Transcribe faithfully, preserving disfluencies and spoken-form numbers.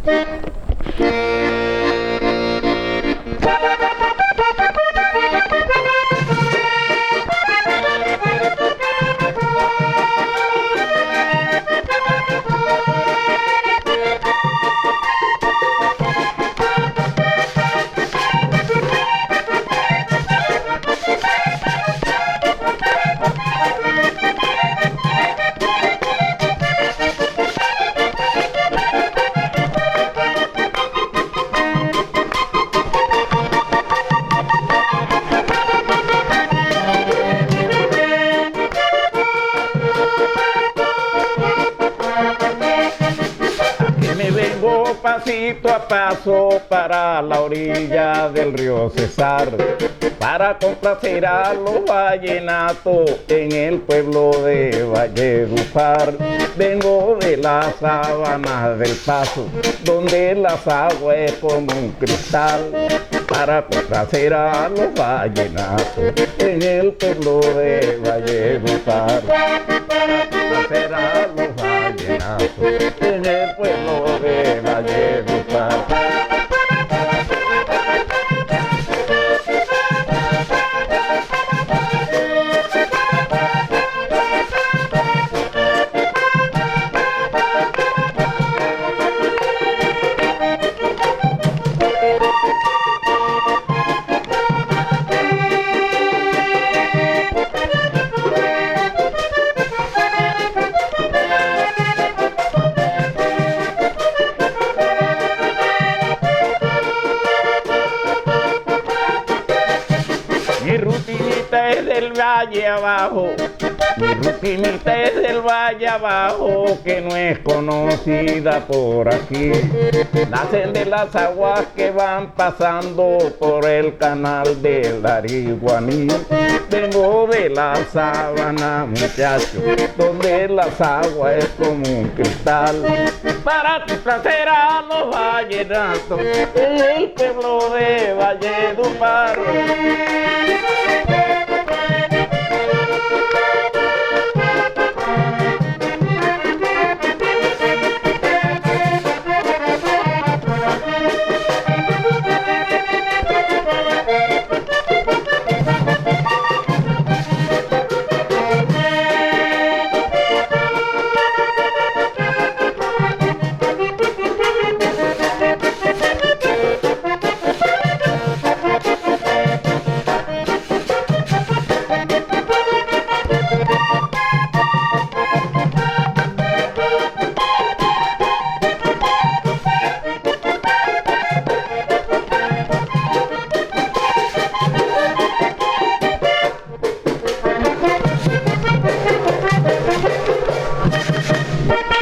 Pasito a paso para la orilla del río Cesar, para complacer a los vallenatos en el pueblo de Valledupar. Vengo de la sabana del Paso, donde las aguas es como un cristal, para complacer a los vallenatos en el pueblo de Valledupar. Para complacer a los vallenatos en el pueblo de Valledupar. Mi rutinita es del valle abajo, mi rutinita es del valle abajo, que no es conocida por aquí. Nacen de las aguas que van pasando por el canal del Ariguaní. Vengo de la sabana, muchacho, donde las aguas es como un cristal, para complacer a los vallenatos en el pueblo de Valledupar.